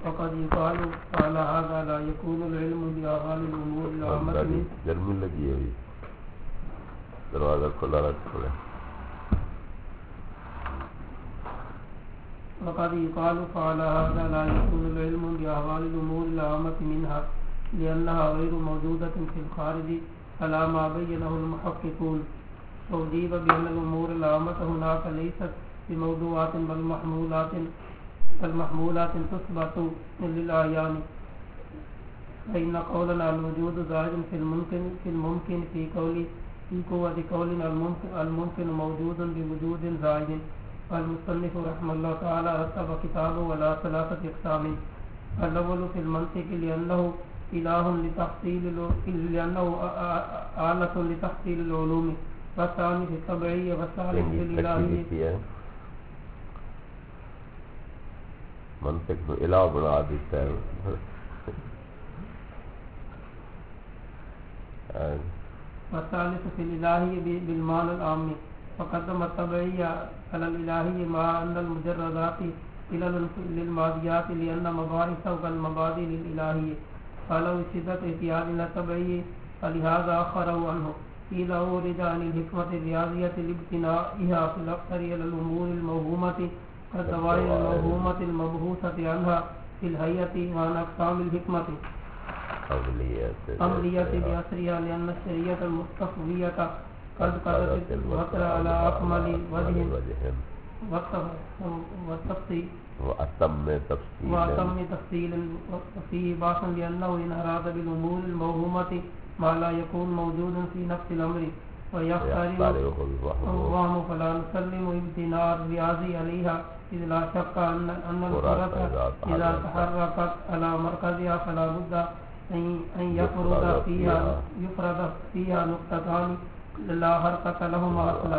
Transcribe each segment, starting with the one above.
وقد يقال على هذا لا يكون العلم بأحوال الأمور العامة گرمی لگی ہوئی دروازہ کھلا رکھ پڑے. وقد يقال فعلى هذا لا يكون العلم بأحوال الأمور العامة منها لأنها غير موجودة في الخارج على ما بينه المحققون. وأجيب بأن الأمور العامة هناك ليست بموضوعات بل محمولات تثبت للأعيان. فإن قولنا الوجود زائد في الممكن في قوة قولنا الممكن موجود بوجود زائد. المصنف رحمه الله تعالى رتب كتابه على ثلاثة أقسام. الأول في المنطق لأنه آلة لتحصيل العلوم، والثاني في الطبيعية، والثالث في الإلهية. منطق کو الہ بنا دیتا ہے. والثالث في الإلهية بالمعنى العام. فقدم الطبيعية على الإلهية مع أن المجردات علل للماديات لأن مباحثه كالمبادئ للإلهية. قالوا شدة احتياجنا الطبيعي فلهذا أخره عنه. قيل أورد عن الحكمة الرياضية لابتنائها في الأكثر على الأمور الموهومة كالدوائر الموهومة المبحوثة عنها في الهيئة وعن أقسام الحكمة أمرية بأسرها لأن الشريعة المستفوية قد قدرت الوتر على أكمل وجه وأتم تفصيل وفيه باس لأنه إن أراد بالأمور الموهومة ما لا يكون موجود في نفس الأمر ويختاري وهم فلا نسلم امتناع الرياضي عليها إذ لا شك أن الكرة إذا تحركت على مركزها فلا بد أن يفرد فيها نقطتان لا حركة لهما أصلا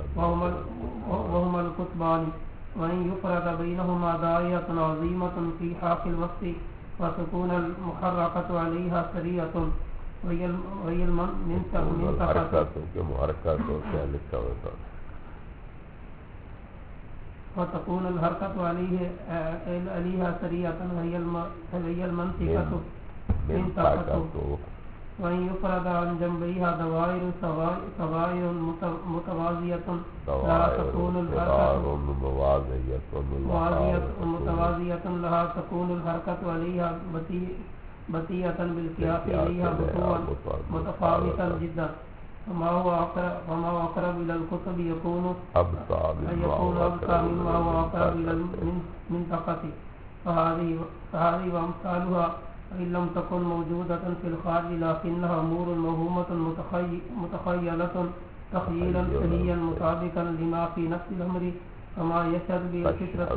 وهما القطبان، وأن يفرد بينهما دائرة عظيمة في حاف الوسط وتكون المحركة عليها سريعة وهي المنطقة وتكون الحركة عليها سريعة وهي المنطقة منطقة. وأن يفرد عن جنبيها دوائر سوائر متوازية لا تكون متوازية لها تكون الحركة عليها بطيئة بالقياس عليها بطوءا متفاوتا جدا. فما هو أقرب إلى القطب يكون أبطأ مما هو أقرب إلى المنطقة. فهذه وأمثالها إن لم تكن موجودة في الخارج لكنها أمور موهومة متخيلة تخيلا سهيا مطابقا لما في نفس الأمر كما يشهد به الفطرة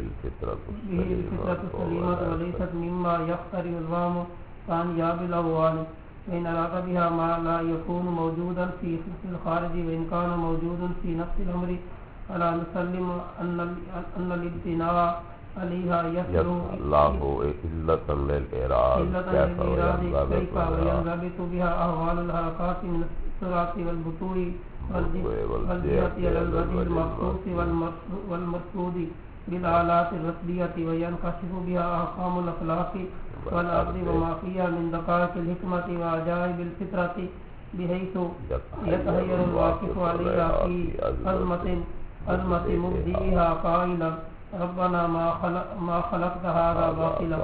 السليمة وليست مما يخترع الوهم كأنياب الأهوال. فإن أراد بها ما لا يكون موجودا في الخارج وإن كان موجودا في نفس الأمر فلا نسلم أن الابتناء عليها يسر الله إلة للإراد كيف وينضبط بها أهوال الحركات من السرعة والبطوء والجهة على الوجه المخصوص والمرصود بالآلات الرسلية وينكشف بها أحكام الأخلاق والأرض وما فيها من دقائق الحكمة وعجائب الفطرة بحيث يتهيأ الواقف عليها في أزمة مبدئها قائلا ربنا ما خلقت هذا باطلا.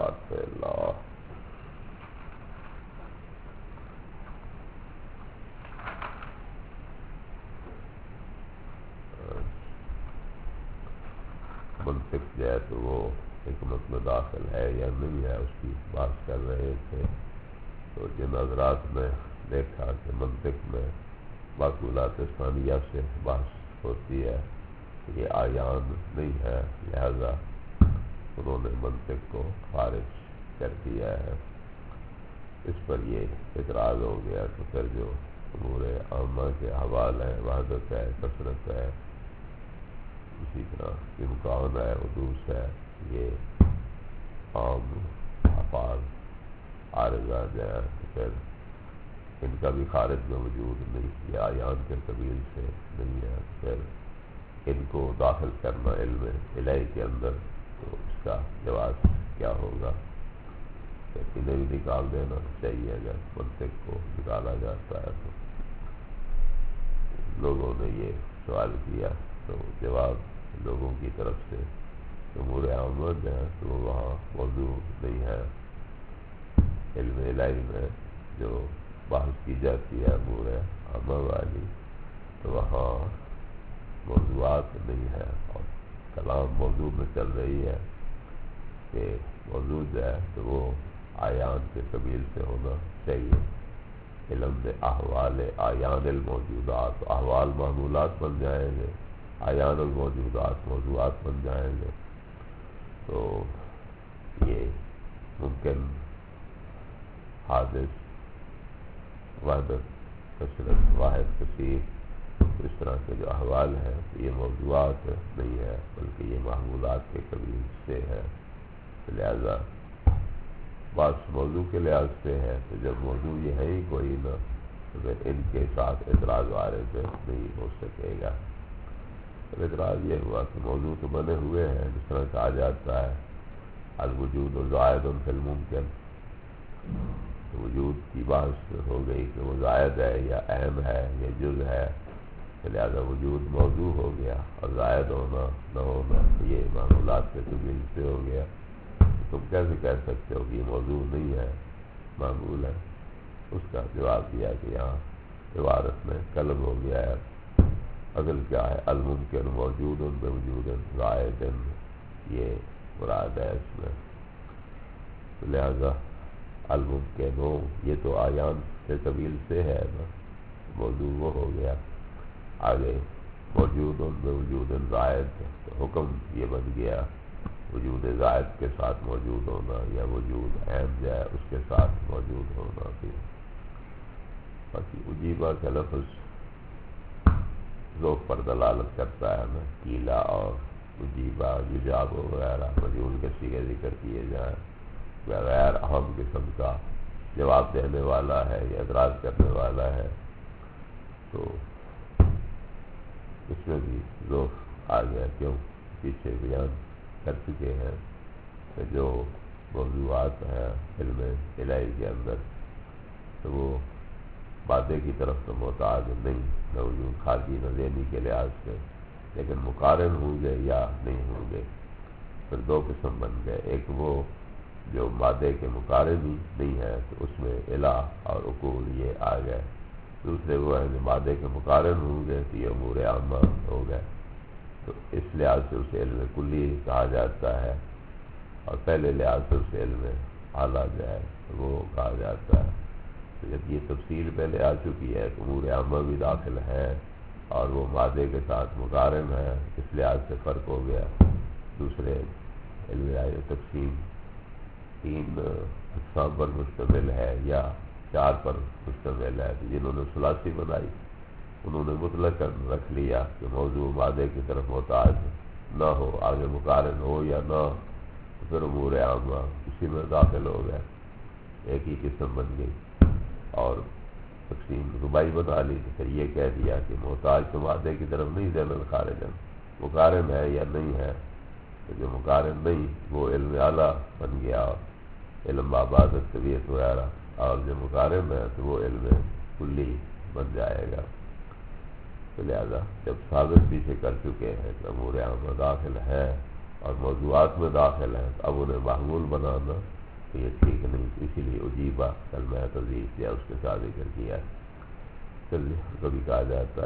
منطق جو ہے تو وہ حکمت میں داخل ہے یا نہیں ہے اس کی بات کر رہے تھے. تو جن حضرات نے دیکھا کہ منطق میں معقولات ثانیہ سے بحث ہوتی ہے یہ آیان نہیں ہے لہذا انہوں نے منطق کو خارج کر دیا ہے. اس پر یہ اعتراض ہو گیا. تو پھر جو امور عامہ کے حوالے ہیں وحدت ہے کثرت ہے اسی طرح امکان ہے حدوث ہے یہ عام افعال عارضہ جو ہے پھر ان کا بھی خارج میں وجود نہیں یہ آیان کے قبیل سے نہیں ہے. پھر ان کو داخل کرنا علم الہی کے اندر تو اس کا جواز کیا ہوگا؟ انہیں بھی نکال دینا چاہیے اگر منطق کو نکالا جاتا ہے تو۔ لوگوں نے یہ سوال کیا تو جواب لوگوں کی طرف سے امور عامہ ہے تو وہاں موجود نہیں ہے۔ علم الہی میں جو بحث کی جاتی ہے امور عامہ والی تو وہاں موضوعات نہیں ہے، اور کلام موضوع میں چل رہی ہے کہ موضوع جو ہے تو وہ آیان کے قبیل سے ہونا چاہیے۔ علم احوال آیان الموجودات، احوال معمولات بن جائیں گے، آیان الموجودات موضوعات بن جائیں گے، تو یہ ممکن حادث وحدت کثرت واحد کثیر اس طرح کے جو احوال ہیں یہ موضوعات نہیں ہے بلکہ یہ معمولات کے قبیل سے ہے۔ لہذا بات موضوع کے لحاظ سے ہے تو جب موضوع یہ ہے ہی کوئی نہ تو پھر ان کے ساتھ اعتراض وارد نہیں ہو سکے گا۔ اعتراض یہ ہوا کہ موضوع تو بنے ہوئے ہیں، جس طرح کہا جاتا ہے الوجود زائد فی الممکن، وجود کی بات ہو گئی کہ وہ زائد ہے یا اہم ہے یا جز ہے، لہذا وجود موضوع ہو گیا، اور زائد ہونا نہ ہونا یہ معمولات کے قبیل سے ہو گیا۔ تم کیسے کہہ سکتے ہو کہ یہ موضوع نہیں ہے معمول ہے؟ اس کا جواب دیا کہ یہاں عبارت میں قلب ہو گیا ہے، اصل کیا ہے الممکن موجود بوجود زائد، یہ مراد ہے اس میں۔ تو لہذا الممکن ہو یہ تو آیان کے قبیل سے ہے نا، موضوع وہ ہو گیا۔ آگے موجود بوجود زائد تو حکم یہ بن گیا وجود زائد کے ساتھ موجود ہونا یا وجود اہم جائے اس کے ساتھ موجود ہونا بھی۔ باقی اجیبہ کا لفظ ذوق پر دلالت کرتا ہے نا، کیلا اور اجیبہ یجاب وغیرہ مجہول کے صیغے ذکر کیے جائیں، غیر اہم قسم کا جواب دینے والا ہے یا اعتراض کرنے والا ہے، تو اس میں بھی ذوق آ گیا۔ کیوں؟ پیچھے بیان کر چکے ہیں کہ جو موضوعات ہیں علم الہی کے اندر تو وہ مادے کی طرف تو محتاج نہیں، نہ وجود خارجی نہ ذہنی کے لحاظ سے، لیکن مقارن ہوں گے یا نہیں ہوں گے۔ پھر دو قسم بن گئے، ایک وہ جو مادے کے مقارن ہی نہیں ہے تو اس میں الہ اور عقول یہ آ گئے، دوسرے وہ ہیں جو مادے کے مقارن ہوں گے تو یہ امور عامہ ہو گئے، تو اس لحاظ سے اسے علم کلی کہا جاتا ہے، اور پہلے لحاظ سے اسے علم اعلیٰ جو ہے وہ کہا جاتا ہے۔ تو جب یہ تفصیل پہلے آ چکی ہے کہ امور عامہ بھی داخل ہے اور وہ مادے کے ساتھ مقارن ہے، اس لحاظ سے فرق ہو گیا۔ دوسرے علم تقسیم 3 اقسام پر مشتمل ہے یا 4 پر مشتمل ہے، تو جنہوں نے ثلاثی بنائی انہوں نے مطلق رکھ لیا کہ موضوع مادے کی طرف محتاج نہ ہو، آگے مقارن ہو یا نہ ہو، تو پھر امور عامہ اسی میں داخل ہو گئے، ایک ہی قسم بن گئی۔ اور تقسیم ربائی بنا لی تو پھر یہ کہہ دیا کہ محتاج تو مادے کی طرف نہیں ذہن خارجن، مقارن ہے یا نہیں ہے، تو جو مقارن نہیں وہ علم اعلیٰ بن گیا، علم آباد طبیعت وغیرہ، اور جو مقارن ہے تو وہ علم کلی بن جائے گا۔ تو لہذا جب ثابت پیچھے کر چکے ہیں کہ امور عامہ داخل ہے اور موضوعات میں داخل ہے تو اب انہیں معمول بنانا تو یہ ٹھیک نہیں، اسی لیے عجیبہ کلمہ تضعیف یا اس کے ساتھ ذکر کیا۔ چلیے کبھی کہا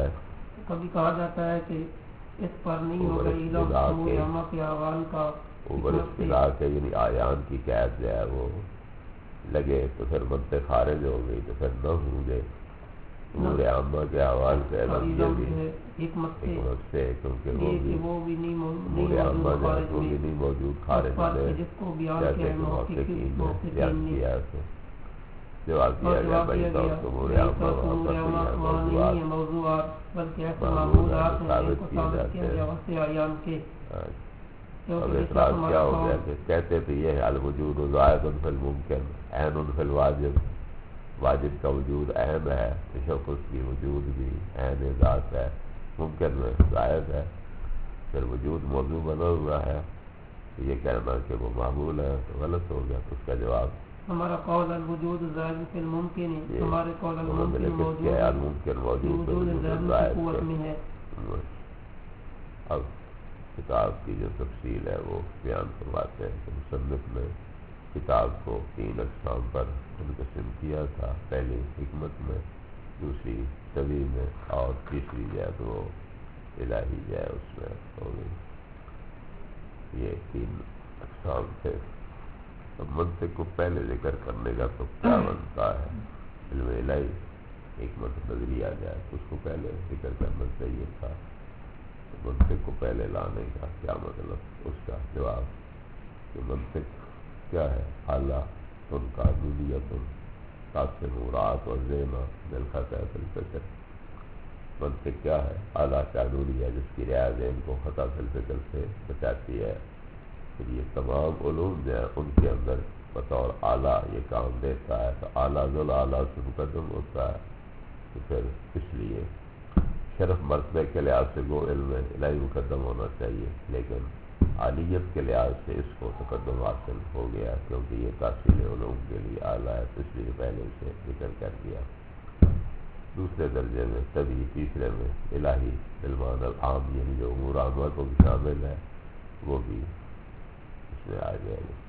جاتا ہے کہ اس پر نہیں ہوگا امور عامہ کے احوال کا اوپر اصطلاح کے یعنی آیان کی قید جو ہے وہ لگے تو پھر منطق خارج ہو گئی تو پھر نہ ہوں گے امور عامہ کے احوال کا حکمت سے، کیونکہ وہ بھی امور عامہ جو ہے وہ بھی نہیں موجود خارج میں، جیسے کہ محققین نے بیان کیا ہے تو جواب دیا گیا بھائی تو امور عامہ وہاں پر نہیں ہے موضوعات معمولات ثابت کیے جاتے ہیں۔ اب اعتراض کیا ہو گیا کہ کہتے تو یہ ہے الوجود زائد فی الممکن عین فی الواجب، واجب کا وجود اہم ہے، تشخص کی وجود بھی عین ذات ہے، ممکن میں زائد ہے، پھر وجود موضوع بنا ہوا ہے یہ کہنا کہ وہ معمول ہے تو غلط ہو گیا. تو اس کا جواب ہمارا قول الوجود زائد فی الممکن ہے، ہمارے قول الممکن موجود ہے، الممکن موجود زائد کی قوت میں ہے. اب کتاب کی جو تفصیل ہے وہ بیان کرواتے ہیں کہ مصنف نے کتاب کو 3 اقسام پر منقسم کیا تھا. پہلی حکمت میں، دوسری طبی میں، اور تیسری جو ہے تو وہ الہی جو ہے اس میں ہو گئی. یہ 3 اقسام تھے. اب منطق کو پہلے ذکر کرنے کا تو کیا بنتا ہے؟ علم الہی حکمت نظریہ جائے تو اس کو پہلے ذکر کرنا چاہیے تھا. منطق کو پہلے لانے کا کیا مطلب؟ اس کا جواب کہ منطق کیا ہے؟ اعلیٰ ان کا قانونیت تاثرات اور ذیمہ دلخطۂ الفکر. منطق کیا ہے؟ اعلیٰ قانونی ہے جس کی رعایت ذہن کو خطا الفکر سے بچاتی ہے. پھر یہ تمام علوم جو ہیں ان کے اندر بطور اعلیٰ یہ کام دیتا ہے. تو اعلیٰ ذل اعلیٰ سے مقدم ہوتا ہے. تو پھر اس لیے شرف مرتبے کے لحاظ سے وہ علم الہی مقدم ہونا چاہیے، لیکن عالیت کے لحاظ سے اس کو تقدم حاصل ہو گیا کیونکہ یہ تحصیل علوم کے لیے اعلیٰ ہے، تو اس لیے پہلے اسے ذکر کر دیا. دوسرے درجے میں طبی، تیسرے میں الہی علمان العام، یعنی جو امور عامہ کو بھی شامل ہے وہ بھی اس میں آ جائے گا.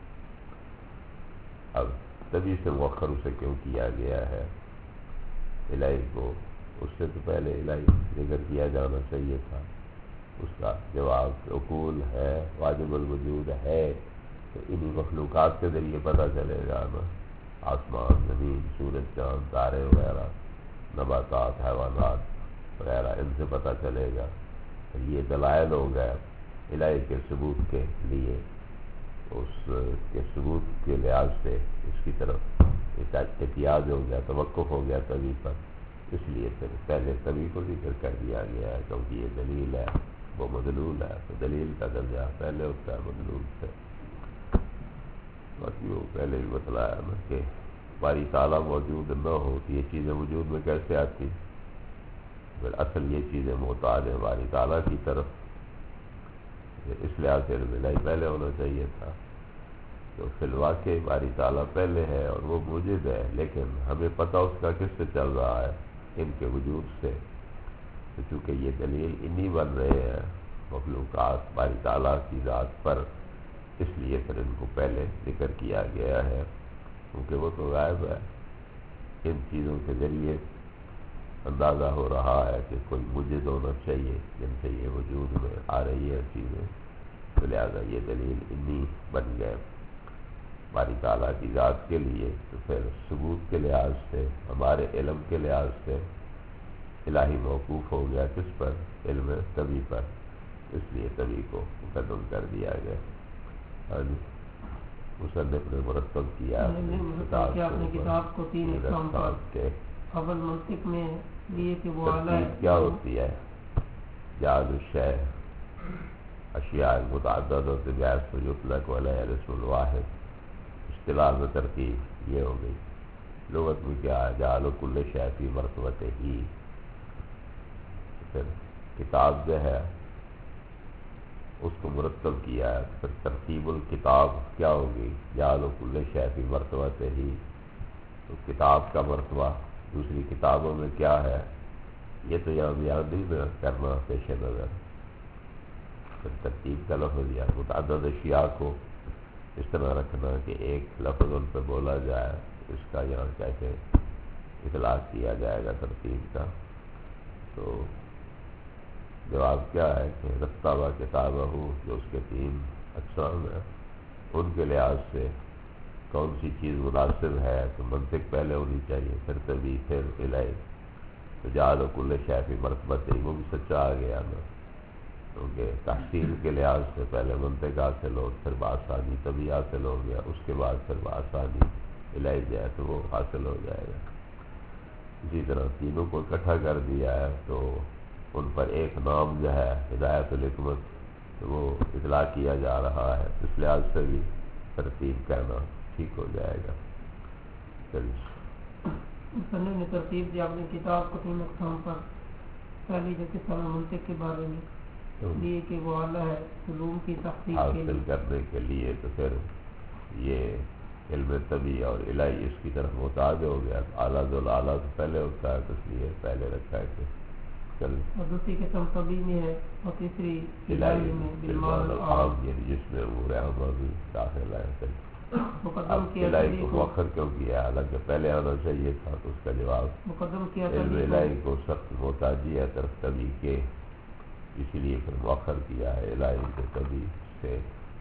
اب طبی سے مؤخر اسے کیوں کیا گیا ہے؟ الہی کو اس سے تو پہلے الہی ذکر کیا جانا چاہیے تھا. اس کا جواب کہ عقول ہے، واجب الوجود ہے، تو انہی مخلوقات کے ذریعے پتہ چلے گا نا. آسمان، زمین، سورج، چاند، تارے وغیرہ، نباتات، حیوانات وغیرہ، ان سے پتہ چلے گا. یہ دلائل ہو گئے الہی کے ثبوت کے لیے. اس کے ثبوت کے لحاظ سے اس کی طرف احتیاج ہو گیا، توقف ہو گیا طبی پر. اس لیے پھر پہلے طبی کو ذکر کر دیا گیا ہے کیونکہ یہ دلیل ہے، وہ مدلول ہے، تو دلیل کا درجہ پہلے ہوتا ہے مدلول سے. باقی وہ پہلے ہی بتلایا نا کہ باری تعالیٰ موجود نہ ہو تو یہ چیزیں وجود میں کیسے آتی؟ پھر اصل یہ چیزیں محتاج ہیں باری تعالیٰ کی طرف. اس لحاظ سے علم الہی پہلے ہونا چاہیے تھا. تو فی الواقع باری تعالیٰ پہلے ہے اور وہ موجود ہے، لیکن ہمیں پتہ اس کا کس سے چل رہا ہے؟ ان کے وجود سے. تو چونکہ یہ دلیل انہی بن رہے ہیں مخلوقات باری تعالیٰ کی ذات پر، اس لیے پھر ان کو پہلے ذکر کیا گیا ہے کیونکہ وہ تو غائب ہے. ان چیزوں کے ذریعے اندازہ ہو رہا ہے کہ کوئی موجود ہونا چاہیے جن سے یہ وجود میں آ رہی ہے چیزیں. تو لہٰذا یہ دلیل انہی بن گئے باری تعالیٰ کی ذات کے لیے. تو پھر ثبوت کے لحاظ سے، ہمارے علم کے لحاظ سے الہی موقوف ہو گیا کس پر؟ علم طبی پر. اس لیے طبی کو مقدم کر دیا گیا. مصنف نے مرتب کیا اپنی کتاب کو 3 اقسام پر. اول منطق میں لیے کہ وہ اعلیٰ کیا ہوتی ہے؟ جعل الشیء اشیاء متعددۃ بحیث یطلق علیہ الاسم الواحد. اصطلاح میں ترتیب یہ ہو گئی. لغت میں کیا ہے؟ جعل کل شیء فی مرتبتہ. پھر کتاب جو ہے اس کو مرتب کیا ہے. پھر ترتیب الکتاب کیا ہوگی؟ جعل کل شیء فی مرتبتہ. تو کتاب کا مرتبہ دوسری کتابوں میں کیا ہے؟ یہ تو یہاں بیان نہیں کرنا پیش نظر. پھر ترتیب کا لفظ یا متعدد اشیاء کو اس طرح رکھنا کہ ایک لفظ ان پہ بولا جائے، اس کا یہاں کیسے اطلاق کیا جائے گا ترتیب کا. تو جواب کیا ہے کہ رتبہ کتابہ جو اس کے 3 اقسام ہیں ان کے لحاظ سے کون سی چیز مناسب ہے؟ تو منطق پہلے ہونی چاہیے، پھر طبی، پھر الہی. تو جعل کل شیء فی مرتبتہ وہ بھی سچا آ گیا نا، کیونکہ تحصیل کے لحاظ سے پہلے منطق حاصل ہو، پھر بآسانی طبی حاصل ہو گیا، اس کے بعد پھر بآسانی الہی جائے تو وہ حاصل ہو جائے گا. اسی طرح تینوں کو اکٹھا کر دیا ہے تو ان پر ایک نام جو ہے ہدایت الحکمت، تو وہ اطلاع کیا جا رہا ہے. اس لحاظ سے بھی ترتیب کہنا ٹھیک ہو جائے گا. مصنف نے ترتیب دی اپنی کتاب کو 3 اقسام پر. پہلی جو قسم منطق کے بارے میں لیے کہ وہ اعلیٰ ہے علوم کی تحقیق کے حاصل لیے کرنے کے لیے، تو پھر یہ علم طبی اور الہی اس کی طرف محتاج ہو گیا. اعلیٰ ذوالعالیٰ تو پہلے ہوتا ہے، تو اس لیے پہلے رکھا ہے کہ چل اور دوسری قسم طبی میں ہے اور تیسری الہی الہی میں بالمعنى بالمعنى العام، العام. یعنی جس میں امور عامہ بھی داخل ہے. پھر مقدم اب کیا الہی طبی کو کو مؤخر کیوں کیا؟ حالانکہ پہلے آنا چاہیے تھا. تو اس کا جواب مقدم کیا علم طبی کو الہی کو سخت محتاجی ہے طرف طبی کے، اسی لیے پھر مؤخر کیا ہے الہی کو طبی سے.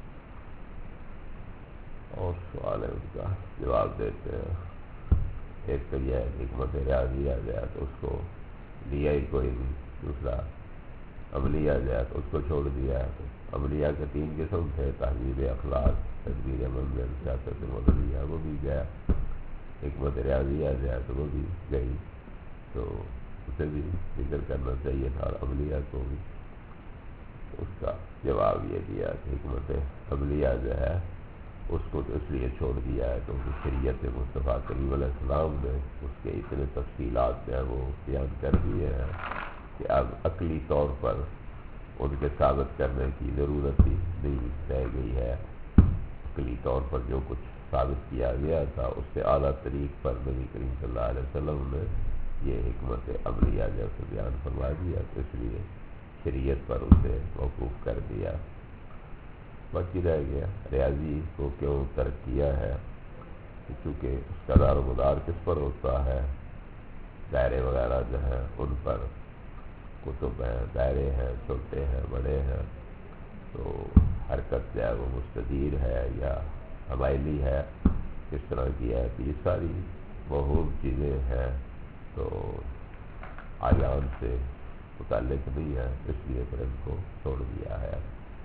اور سوال ہے ان کا جواب دیتے ہیں. ایک تو یہ ہے کہ حکمت ریاضی آ جائے تو اس کو لیا ہی کوئی نہیں، دوسرا عملی آ جائے تو اس کو چھوڑ دیا ہے. تو عملیہ کے 3 قسم تھے: تہذیب اخلاق، تدبیر منزل، سیاست مدنیہ، وہ بھی گیا. حکمت ریاضی آ جائے تو وہ بھی گئی. تو اسے بھی ذکر کرنا چاہیے تھا، اور عملیہ کو بھی. اس کا جواب یہ دیا کہ حکمت عملیہ جو ہے اس کو تو اس لیے چھوڑ دیا ہے کیونکہ شریعت مصطفیٰ کریم علیہ السلام نے اس کے اتنے تفصیلات جو ہیں وہ بیان کر دیے ہیں کہ اب عقلی طور پر ان کے ثابت کرنے کی ضرورت ہی نہیں رہ گئی ہے. عقلی طور پر جو کچھ ثابت کیا گیا تھا اس سے اعلیٰ طریق پر نبی کریم صلی اللہ علیہ وسلم نے یہ حکمت عملیہ جیسے بیان فرما دیا، تو اس لیے شریعت پر اسے موقوف کر دیا. باقی رہ گیا ریاضی کو کیوں ترک کیا ہے، چونکہ اس کا دار و مدار کس پر ہوتا ہے؟ دائرے وغیرہ جو ہیں ان پر. کتب ہیں، دائرے ہیں، چھوٹے ہیں، بڑے ہیں. تو حرکت جو ہے وہ مستدیر ہے یا حوائلی ہے، کس طرح کی ہے؟ تو یہ ساری موہوم چیزیں ہیں، تو آیان سے متعلق نہیں ہے، اس لیے پھر ان کو چھوڑ دیا ہے.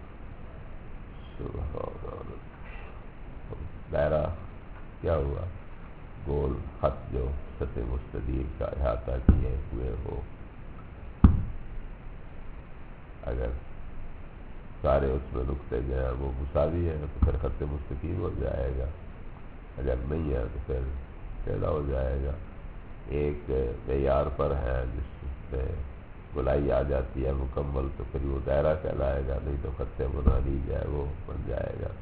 دائرہ کیا ہوا؟ گول خط جو سطح مستدیر کا احاطہ کیے ہوئے ہو. اگر سارے اس میں نقطے جو ہیں وہ مساوی ہیں تو پھر خط مستقیم ہو جائے گا، اگر نہیں ہے تو پھر ٹیڑھا ہو جائے گا. ایک معیار پر ہے جس میں گولائی آ جاتی ہے مکمل، تو پھر وہ دائرہ کہلائے گا، نہیں تو خط بنانی جائے وہ بن جائے گا.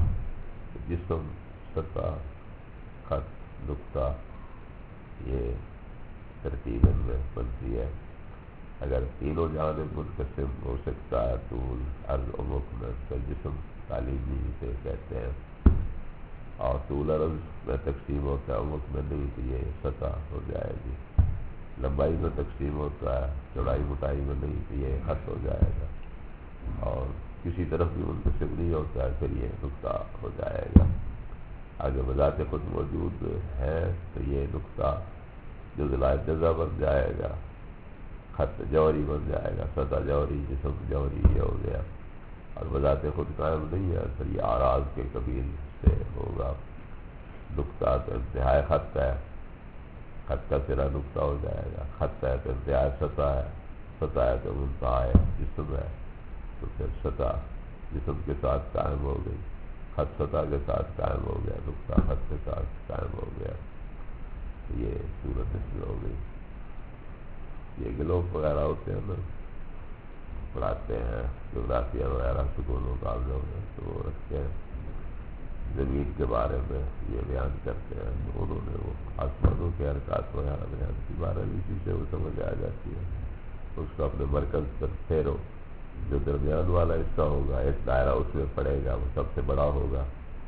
جسم، سطح، خط، نقطہ، یہ ترتیب ان میں بنتی ہے. اگر تینوں جانب منقسم ہو سکتا ہے، طول، عرض، عمق میں، تو جسم تعلیمی سے کہتے ہیں. اور طول عرض میں تقسیم ہوتا ہے، عمق میں نہیں، تو یہ سطح ہو جائے گی. لمبائی میں تقسیم ہوتا ہے، چوڑائی موٹائی میں نہیں، تو یہ خط ہو جائے گا. اور کسی طرف بھی منقسم نہیں ہوتا ہے، پھر یہ نقطہ ہو جائے گا. آگے بذات خود موجود ہے تو یہ نقطہ جزلائے جزا بن جائے گا، خط جوہری بن جائے گا، سطح جوہری، جسم جوہری، یہ ہو گیا. اور بذات خود قائم نہیں ہے، پھر یہ آراز کے قبیل سے ہوگا. نقطہ تو انتہائی خط ہے، خط کا سرا نقطہ ہو جائے گا. خط ہے تو انتہائی سطح ہے، سطح ہے تو منتہا جسم ہے، تو پھر سطح جسم کے ساتھ قائم ہو گئی، خط سطح کے ساتھ قائم ہو گیا، نقطہ خط کے ساتھ قائم ہو گیا. تو یہ صورت اس میں ہو گئی. یہ گلوب وغیرہ ہوتے ہیں نا، پڑھاتے ہیں جغرافیہ وغیرہ سکولوں کالجوں میں، تو وہ رکھتے ہیں زمین کے بارے میں یہ بیان کرتے ہیں. تو انہوں نے وہ آسمانوں کے حرکات وغیرہ بیان کی، 12ویں چیز سے وہ سمجھ آ جاتی ہے. اس کو اپنے مرکز پر پھیرو، جو درمیان والا حصہ ہوگا ایک دائرہ اس میں پڑے گا، وہ سب سے بڑا ہوگا.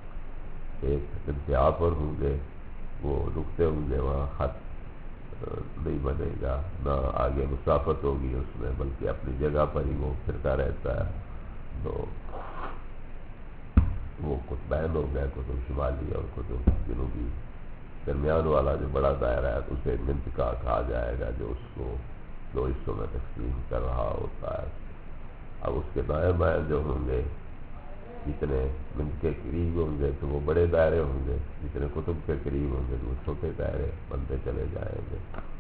ایک انتہا پر ہوں گے وہ نقطے ہوں گے، وہاں خط نہیں بنے گا، نہ آگے مسافت ہوگی اس میں، بلکہ اپنی جگہ پر ہی وہ پھرتا رہتا ہے. تو وہ قطبین ہو گئے، قطب شمالی اور قطب جنوبی. درمیان والا جو بڑا دائرہ ہے اسے منطقہ کہا جائے گا، جو اس کو 2 حصوں میں تقسیم کر رہا ہوتا ہے. اب اس کے دائیں بائیں جو ہوں گے، جتنے منطقے قریب ہوں گے تو وہ بڑے دائرے ہوں گے، جتنے قطب کے قریب ہوں گے تو وہ چھوٹے دائرے بنتے چلے جائیں گے.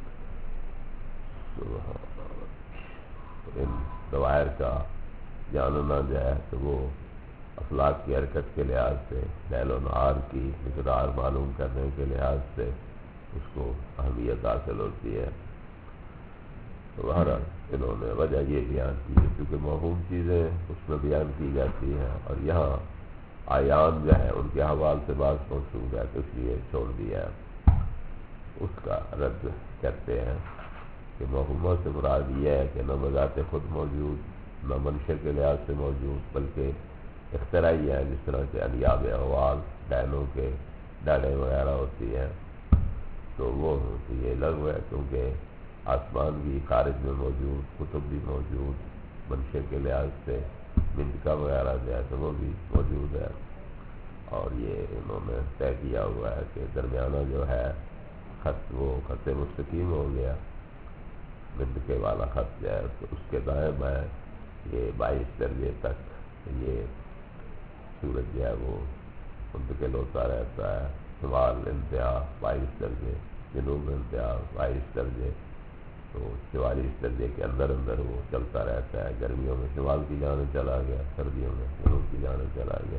ان دوائر کا جاننا جائے تو وہ افلاک کی حرکت کے لحاظ سے، لیل و نہار کی مقدار معلوم کرنے کے لحاظ سے اس کو اہمیت حاصل ہوتی ہے. تو بہرحال انہوں نے وجہ یہ بیان کی ہے کیونکہ موہوم چیزیں اس میں بیان کی جاتی ہیں اور یہاں آیان جو ہے ان کے حوال سے بعض موصول ہے تو اس لیے چھوڑ دیا ہے۔ اس کا رد کرتے ہیں کہ موہوموں سے مراد یہ ہے کہ نہ بذات خود موجود نہ منشے کے لحاظ سے موجود بلکہ اختراعی ہے، جس طرح کے انیاب احوال ڈائنوں کے ڈاڑیں وغیرہ ہوتی ہیں تو وہ یہ لغو ہے کیونکہ آسمان بھی خارج میں موجود، کتب بھی موجود، منشے کے لحاظ سے منطقہ وغیرہ جو ہے تو وہ بھی موجود ہے، اور یہ انہوں نے طے کیا ہوا ہے کہ درمیانہ جو ہے خط وہ خط مستقیم ہو گیا، منطقے والا خط جو ہے تو اس کے دائیں بائیں یہ 22 درجے تک یہ سورج جو ہے وہ منتقل ہوتا رہتا ہے، شمال انتہا 22 درجے، جنوب انتہا 22 درجے، تو 44 درجے کے اندر اندر وہ چلتا رہتا ہے۔ گرمیوں میں شمال کی جانب چلا گیا، سردیوں میں جنوب کی جانب چلا گیا۔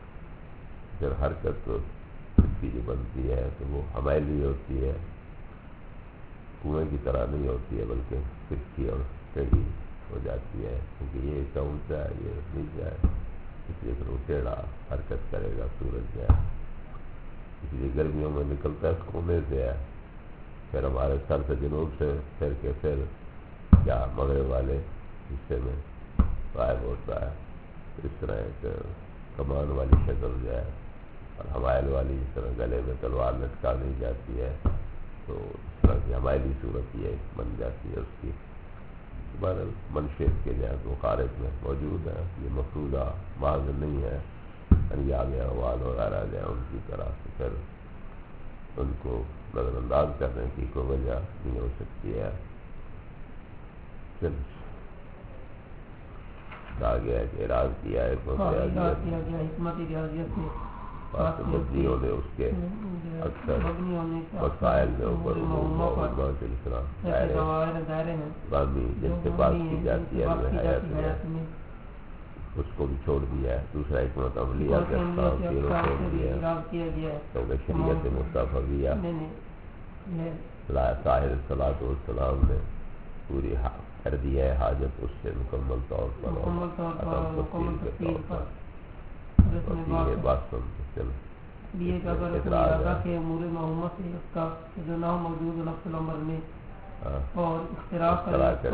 پھر حرکت اس کی جو بنتی ہے تو وہ حمایلی ہوتی ہے، کنویں کی طرح نہیں ہوتی ہے بلکہ پھرتی اور ٹیڑھی ہو جاتی ہے، کیونکہ یہ ایسا اونچا ہے یہ نیچا ہے، اس لیے پھر وہ ٹیڑھا حرکت کرے گا سورج جو ہے، اس لیے گرمیوں میں نکلتا ہے اس کونے سے ہے، پھر ہمارے سر سے جنوب سے پھر کے پھر کیا مغرب والے حصے میں غائب ہوتا ہے۔ اس طرح ایک کمان والی شکل جو ہے اور حمائل والی جس طرح گلے میں تلوار لٹکا دی جاتی ہے تو اس طرح کی حمائلی صورت یہ بن جاتی ہے اس کی۔ بہرحال منشیت کے جو ہے وہ خارج میں موجود ہے، یہ مفروضہ محض نہیں ہے، انیاب احوال وغیرہ جو ہے ان کی طرح سے پھر ان کو نظر انداز کرنے کی کوئی وجہ نہیں ہو سکتی ہے۔ پھر کہا گیا کہ اعراض کیا ہے مبنیوں نے اس کے اکثر مسائل میں اوپر بامی جن سے بات کی جاتی ہے اس کو بھی چھوڑ دیا ہے۔ دوسرا حکمت عملیہ کا چھوڑ دیا کیونکہ شریعت مصطفیہ طاہر صلاۃ والسلام نے پوری کر دیا ہے حاجت اس سے مکمل طور پر یہ اگر کہ امور محمد سے اس کا جو نہ موجود نفس الامر میں اور اختراع کرتے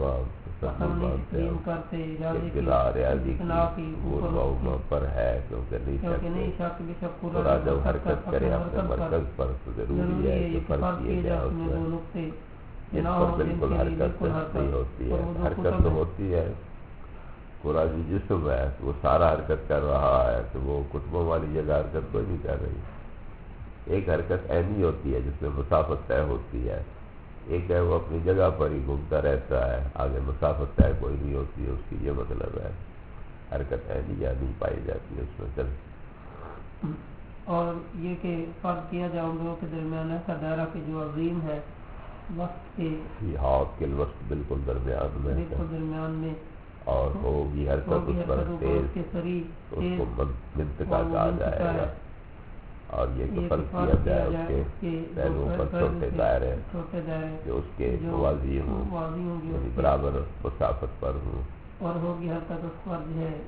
پر ہے کیونکہ نہیں شک پورا جب حرکت کرے اپنے مرکز پر تو ضروری ہے کہ فرق کیے جائے اس میں جس پر بالکل حرکت نہیں ہوتی ہے، حرکت تو ہوتی ہے پورا جو جسم ہے وہ سارا حرکت کر رہا ہے تو وہ کتبوں والی جگہ حرکت کوئی نہیں کر رہی۔ ایک حرکت عینی ہوتی ہے جس میں مسافت طے ہوتی ہے، ایک ہے وہ اپنی جگہ پر ہی گھومتا رہتا ہے، آگے مسافت طے کوئی نہیں ہوتی ہے، اس کی یہ مطلب ہے حرکت عینی یا نہیں پائی جاتی ہے اس میں چل۔ اور یہ کہ فرق کیا جائے ان لوگوں کے درمیان ایسا دائرہ کہ جو عظیم ہے وقت کے ہاتھ کے وقت بالکل درمیان میں اور ہوگی حرکت اس پر تیز اس کو منطقہ کہا جائے گا، اور یہ کہ فرق کیا جائے اس کے پہلوؤں پر چھوٹے دائرے جو اس کے واضح ہوں یعنی برابر مسافت پر ہوں، اور ہوگی حرکت اس پر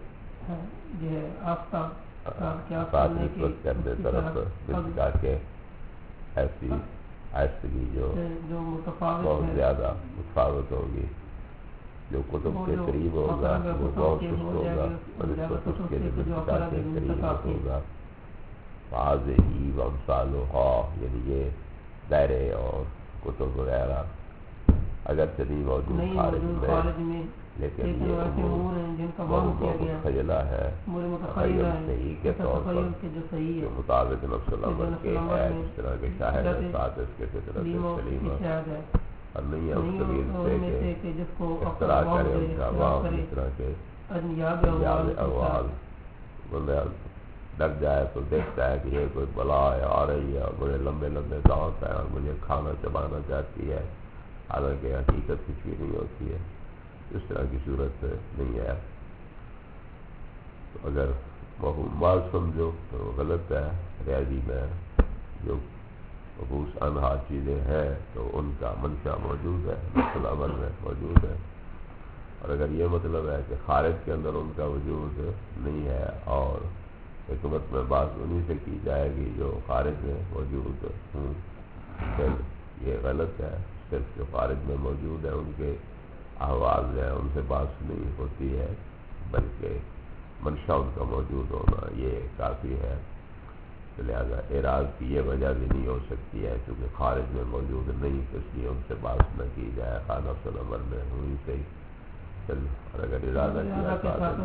جو ہے آفتاب کرنے طرف منطقہ کے ایسی آہستگی جو بہت زیادہ متفاوت ہوگی، جو کتب کے قریب ہوگا وہ بہت سست ہوگا اور اس کو سست کے منطقہ کے قریب ہوگا۔ واضحی وامثالھا یعنی یہ دائرے اور کتب وغیرہ اگرچہ نہیں موجود خارج میں لیکن یہ امور متخیلہ ہے تخیل صحیح کے طور پر جو مطابق نفس الامر کے ہے، اس طرح کے شاہد سادس کے فطرت سلیمہ اور نہیں ہے اس قبیل سے کہ اختراع کرے ان کا عوام اس طرح کے انیاب احوال بندہ ڈر جائے تو دیکھتا ہے کہ یہ کوئی بلا آ رہی ہے اور بڑے لمبے لمبے دانت ہیں اور مجھے کھانا چبانا چاہتی ہے، حالانکہ حقیقت کچھ بھی نہیں ہوتی ہے، اس طرح کی صورت نہیں ہے۔ تو اگر مفہوم بات سمجھو تو غلط ہے، ریاضی میں جو مبعوث عنہا چیزیں ہیں تو ان کا منشا موجود ہے، نفس الامر میں موجود ہے. اور اگر یہ مطلب ہے کہ خارج کے اندر ان کا وجود نہیں ہے اور حکمت میں بات انہی سے کی جائے گی جو خارج میں موجود ہوں، پھر یہ غلط ہے. صرف جو خارج میں موجود ہے ان کے احوال جو ہے ان سے بات نہیں ہوتی ہے، بلکہ منشا ان کا موجود ہونا یہ کافی ہے. لہذا اعراض کی یہ وجہ بھی نہیں ہو سکتی ہے کیونکہ خارج میں موجود نہیں، تو اس لیے ان سے بات نہ کی جائے. خانہ الامر میں ہوئی سے چل. اور اگر ارادہ کیا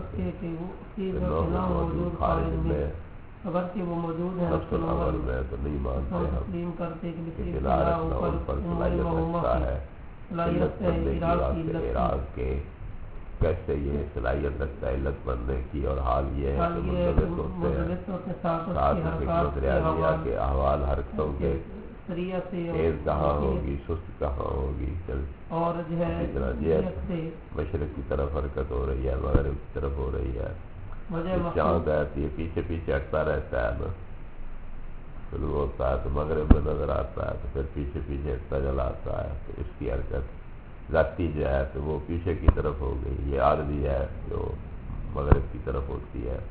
موجود خارج میں اگرچہ وہ موجود ہے نفس الامر میں تو نہیں مانتے تسلیم کرتے کہ ان پر صلاحیت رکھتا ہے علت بننے کی واسطے اعراض کے. کیسے یہ صلاحیت رکھتا ہے علت بننے کی؟ اور حال یہ ہے کہ منضبط ہوتے ہیں ساتھ حکمت ریاضیہ کے احوال حرکتوں کے تیز کہاں ہوگی سست کہاں ہوگی. اور جو ہے اسی طرح مشرق کی طرف حرکت ہو رہی ہے، مغرب کی طرف ہو رہی ہے. چاند رہتی ہے پیچھے پیچھے ہٹتا رہتا ہے نا، شروع ہوتا ہے تو مغرب میں نظر آتا ہے تو پھر پیچھے پیچھے ہٹتا چلا آتا ہے. تو اس کی حرکت ذاتی جو ہے تو وہ پیچھے کی طرف ہو گئی، یہ عارضی ہے جو مغرب کی طرف ہوتی ہے.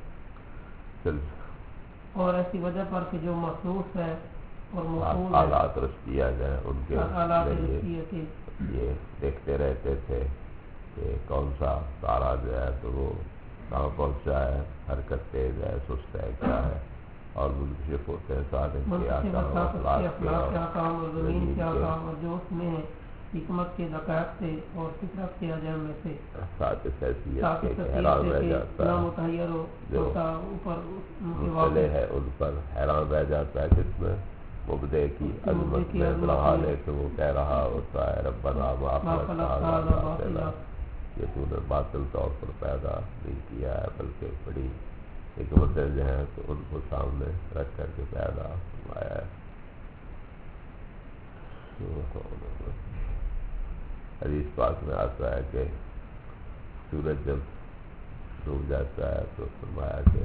اور ایسی وجہ پر کہ جو مخصوص ہے اور آلات رس کیا جائے ان کے یہ دیکھتے رہتے تھے کہ کون سا تارا جو ہے تو وہ کہاں پہنچا ہے، حرکت تیز ہے سست ہے کیا ہے، اور منکشف ہوتے ہیں ساتھ ان کے احکام اور زمین کے احکام اور جو اس میں ہے حکمت کے دقائق سے اور فطرت کے عجم میں سے ساتھ حیثیت کے حیران رہ جاتا ہے جو مبتلے ہے ان پر حیران رہ جاتا ہے. جس میں مبدے کی عظمت میں بلحال ہے کہ وہ کہہ رہا ہوتا ہے ربنا ما خلقت ھذا باطلا، یہ تو نے باطل طور پر پیدا نہیں کیا ہے بلکہ بڑی حکمتیں جو ہیں تو ان کو سامنے رکھ کر کے پیدا ہوا ہے. حدیث پاک میں آتا ہے کہ سورج جب ڈوب جاتا ہے تو فرمایا کہ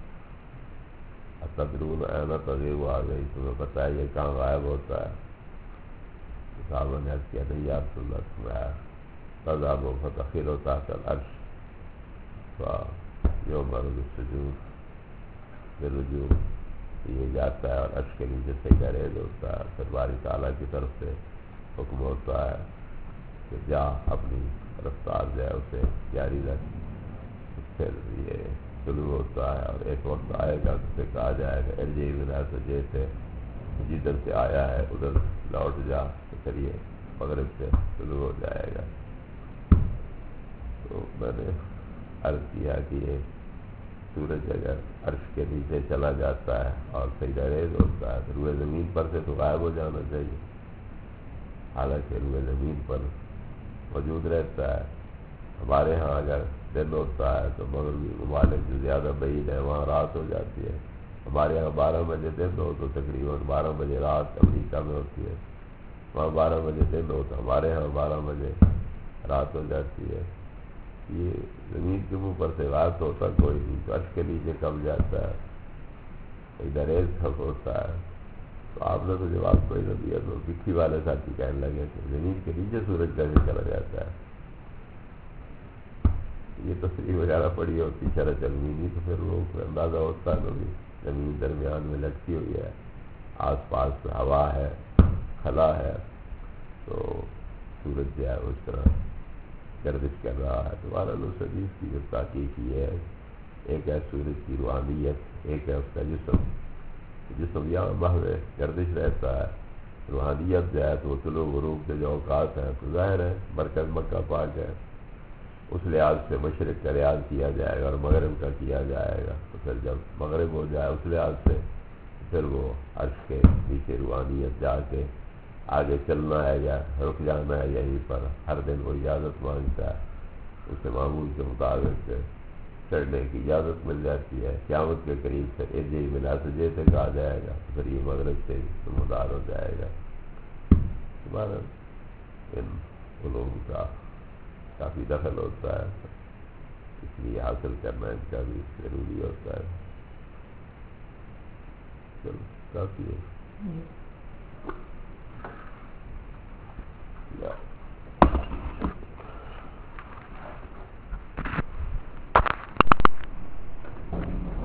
اتدرون این تغیب آ گئی، تمہیں پتہ ہے یہ کہاں غائب ہوتا ہے؟ صحابہ نے عرض کیا نہیں یا رسول اللہ. فرمایا تذهب فتخر تحت العرش فیؤمر بالسجود بالرجوع، یہ جاتا ہے اور عرش کے نیچے سجدہ ریز ہوتا ہے. پھر باری تعالیٰ کی طرف سے حکم ہوتا ہے کہ جا اپنی رفتار جو ہے اسے جاری رکھ. پھر یہ شروع ہوتا ہے اور ایک وقت آئے گا تو اسے کہا جائے گا ارجعی من حیث جئت، جدھر سے آیا ہے ادھر لوٹ جا. تو پھر یہ مغرب سے شروع ہو جائے گا. تو میں نے عرض کیا کہ یہ سورج اگر عرش کے نیچے چلا جاتا ہے اور سجدہ ریز ہوتا ہے تو روئے زمین پر سے تو غائب ہو جانا چاہیے، حالانکہ روئے زمین پر موجود رہتا ہے. ہمارے ہاں اگر دن ہوتا ہے تو مغربی ممالک جو زیادہ بعید ہے وہاں رات ہو جاتی ہے. ہمارے یہاں 12 بجے دن ہو تو تقریباً 12 بجے رات امریکہ میں ہوتی ہے. وہاں 12 بجے دن ہو تو ہمارے ہاں 12 بجے رات ہو جاتی ہے. یہ زمین کے منہ پر سے رات ہوتا کوئی نہیں، تو عرش کے نیچے کب جاتا ہے، ادھر ریز کب ہوتا ہے. تو آپ نے تو جواب کوئی نہ دیا. تو پٹھی والے ساتھی کہنے لگے کہ زمین کے نیچے سورج کیسے چلا جاتا ہے؟ یہ تصریح وغیرہ پڑی ہوتی شرح چلوینی تو پھر وہ اندازہ ہوتا ہے. بھی زمین درمیان میں لٹکی ہوئی ہے، آس پاس ہوا ہے، خلا ہے، تو سورج جو ہے اس طرح گردش کر رہا ہے. دوبارہ اس حدیث کی جو تحقیق یہ ہے، ایک ہے سورج کی روحانیت، ایک ہے اس کا جسم یہاں محض گردش رہتا ہے. روحانیت جو ہے تو وہ طلوع غروب کے جو اوقات ہیں تو ظاہر ہے مرکز مکہ پاک ہے، اس لحاظ سے مشرق کا لحاظ کیا جائے گا اور مغرب کا کیا جائے گا. تو پھر جب مغرب ہو جائے اس لحاظ سے پھر وہ عرش کے نیچے روحانیت جا کے آگے چلنا ہے یا رک جانا ہے یہیں پر. ہر دن وہ اجازت مانگتا ہے، اسے معمول کے مطابق چڑھنے کی اجازت مل جاتی ہے. قیامت کے قریب سے ارجعی من حیث جئت کہا جائے گا، پھر یہ مغرب سے نمودار ہو جائے گا. تمہارا ان علوم کا کافی دخل ہوتا ہے، اس لیے حاصل کرنا ان کا بھی ضروری ہوتا ہے. چلو کافی ہے.